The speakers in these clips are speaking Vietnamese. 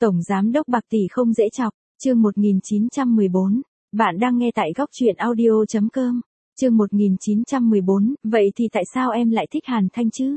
Tổng giám đốc Bạc Tỷ không dễ chọc, chương 1914. Bạn đang nghe tại góc truyện audio.com. Chương 1914, vậy thì tại sao em lại thích Hàn Thanh chứ?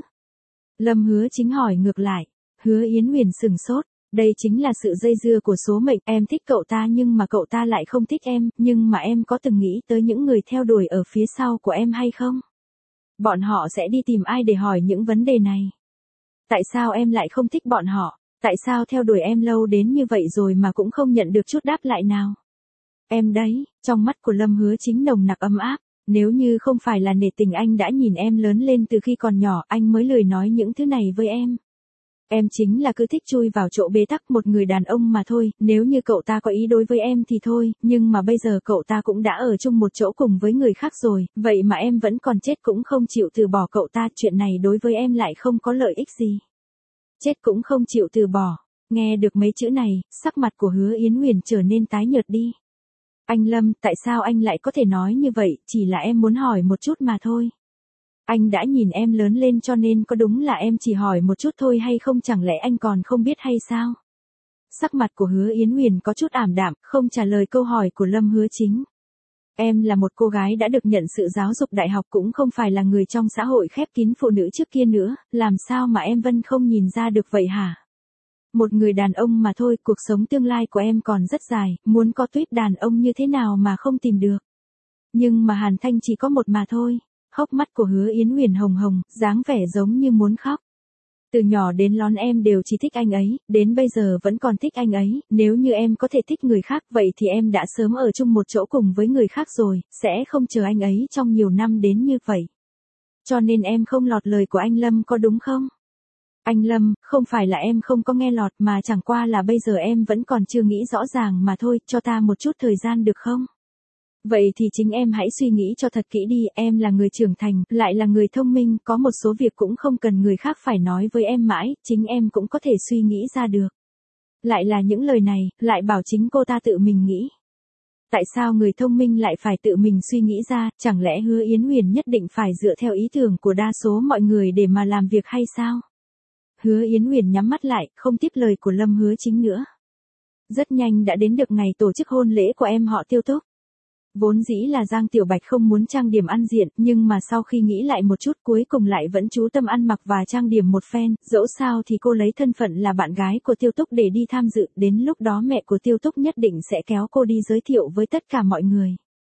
Lâm Hứa Chính hỏi ngược lại. Hứa Yến Huyền sừng sốt. Đây chính là sự dây dưa của số mệnh, em thích cậu ta nhưng mà cậu ta lại không thích em, nhưng mà em có từng nghĩ tới những người theo đuổi ở phía sau của em hay không? Bọn họ sẽ đi tìm ai để hỏi những vấn đề này? Tại sao em lại không thích bọn họ? Tại sao theo đuổi em lâu đến như vậy rồi mà cũng không nhận được chút đáp lại nào? Em đấy, trong mắt của Lâm Hứa Chính nồng nặc ấm áp. Nếu như không phải là nể tình anh đã nhìn em lớn lên từ khi còn nhỏ, anh mới lười nói những thứ này với em. Em chính là cứ thích chui vào chỗ bế tắc một người đàn ông mà thôi, nếu như cậu ta có ý đối với em thì thôi, nhưng mà bây giờ cậu ta cũng đã ở chung một chỗ cùng với người khác rồi, vậy mà em vẫn còn chết cũng không chịu từ bỏ cậu ta, chuyện này đối với em lại không có lợi ích gì. Chết cũng không chịu từ bỏ. Nghe được mấy chữ này, sắc mặt của Hứa Yến Huyền trở nên tái nhợt đi. Anh Lâm, tại sao anh lại có thể nói như vậy, chỉ là em muốn hỏi một chút mà thôi. Anh đã nhìn em lớn lên cho nên có đúng là em chỉ hỏi một chút thôi hay không, chẳng lẽ anh còn không biết hay sao? Sắc mặt của Hứa Yến Huyền có chút ảm đạm, không trả lời câu hỏi của Lâm Hứa Chính. Em là một cô gái đã được nhận sự giáo dục đại học, cũng không phải là người trong xã hội khép kín phụ nữ trước kia nữa, làm sao mà em Vân không nhìn ra được vậy hả? Một người đàn ông mà thôi, cuộc sống tương lai của em còn rất dài, muốn có tuýp đàn ông như thế nào mà không tìm được. Nhưng mà Hàn Thanh chỉ có một mà thôi. Hốc mắt của Hứa Yến Huyền hồng hồng, dáng vẻ giống như muốn khóc. Từ nhỏ đến lớn em đều chỉ thích anh ấy, đến bây giờ vẫn còn thích anh ấy, nếu như em có thể thích người khác vậy thì em đã sớm ở chung một chỗ cùng với người khác rồi, sẽ không chờ anh ấy trong nhiều năm đến như vậy. Cho nên em không lọt lời của anh Lâm có đúng không? Anh Lâm, không phải là em không có nghe lọt mà chẳng qua là bây giờ em vẫn còn chưa nghĩ rõ ràng mà thôi, cho ta một chút thời gian được không? Vậy thì chính em hãy suy nghĩ cho thật kỹ đi, em là người trưởng thành, lại là người thông minh, có một số việc cũng không cần người khác phải nói với em mãi, chính em cũng có thể suy nghĩ ra được. Lại là những lời này, lại bảo chính cô ta tự mình nghĩ. Tại sao người thông minh lại phải tự mình suy nghĩ ra, chẳng lẽ Hứa Yến Huyền nhất định phải dựa theo ý tưởng của đa số mọi người để mà làm việc hay sao? Hứa Yến Huyền nhắm mắt lại, không tiếp lời của Lâm Hứa Chính nữa. Rất nhanh đã đến được ngày tổ chức hôn lễ của em họ Tiêu Túc. Vốn dĩ là Giang Tiểu Bạch không muốn trang điểm ăn diện, nhưng mà sau khi nghĩ lại một chút cuối cùng lại vẫn chú tâm ăn mặc và trang điểm một phen, dẫu sao thì cô lấy thân phận là bạn gái của Tiêu Túc để đi tham dự, đến lúc đó mẹ của Tiêu Túc nhất định sẽ kéo cô đi giới thiệu với tất cả mọi người.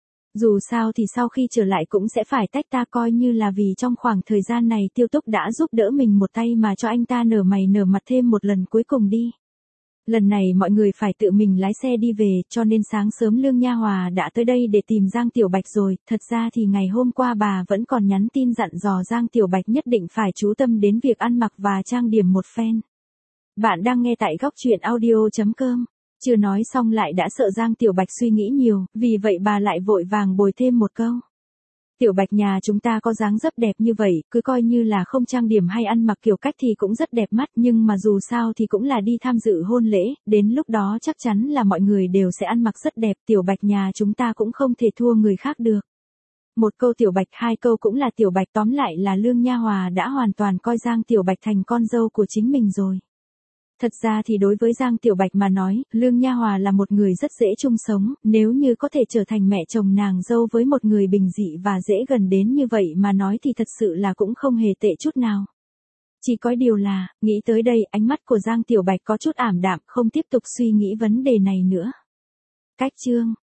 Dù sao thì sau khi trở lại cũng sẽ phải tách ta, coi như là vì trong khoảng thời gian này Tiêu Túc đã giúp đỡ mình một tay mà cho anh ta nở mày nở mặt thêm một lần cuối cùng đi. Lần này mọi người phải tự mình lái xe đi về, cho nên sáng sớm Lương Nha Hòa đã tới đây để tìm Giang Tiểu Bạch rồi, thật ra thì ngày hôm qua bà vẫn còn nhắn tin dặn dò Giang Tiểu Bạch nhất định phải chú tâm đến việc ăn mặc và trang điểm một phen. Bạn đang nghe tại góc truyện audio.com. Chưa nói xong lại đã sợ Giang Tiểu Bạch suy nghĩ nhiều, vì vậy bà lại vội vàng bồi thêm một câu. Tiểu Bạch nhà chúng ta có dáng dấp đẹp như vậy, cứ coi như là không trang điểm hay ăn mặc kiểu cách thì cũng rất đẹp mắt, nhưng mà dù sao thì cũng là đi tham dự hôn lễ, đến lúc đó chắc chắn là mọi người đều sẽ ăn mặc rất đẹp, Tiểu Bạch nhà chúng ta cũng không thể thua người khác được. Một câu Tiểu Bạch, hai câu cũng là Tiểu Bạch, tóm lại là Lương Nha Hòa đã hoàn toàn coi Giang Tiểu Bạch thành con dâu của chính mình rồi. Thật ra thì đối với Giang Tiểu Bạch mà nói, Lương Nha Hòa là một người rất dễ chung sống, nếu như có thể trở thành mẹ chồng nàng dâu với một người bình dị và dễ gần đến như vậy mà nói thì thật sự là cũng không hề tệ chút nào. Chỉ có điều là, nghĩ tới đây ánh mắt của Giang Tiểu Bạch có chút ảm đạm, không tiếp tục suy nghĩ vấn đề này nữa. Cách chương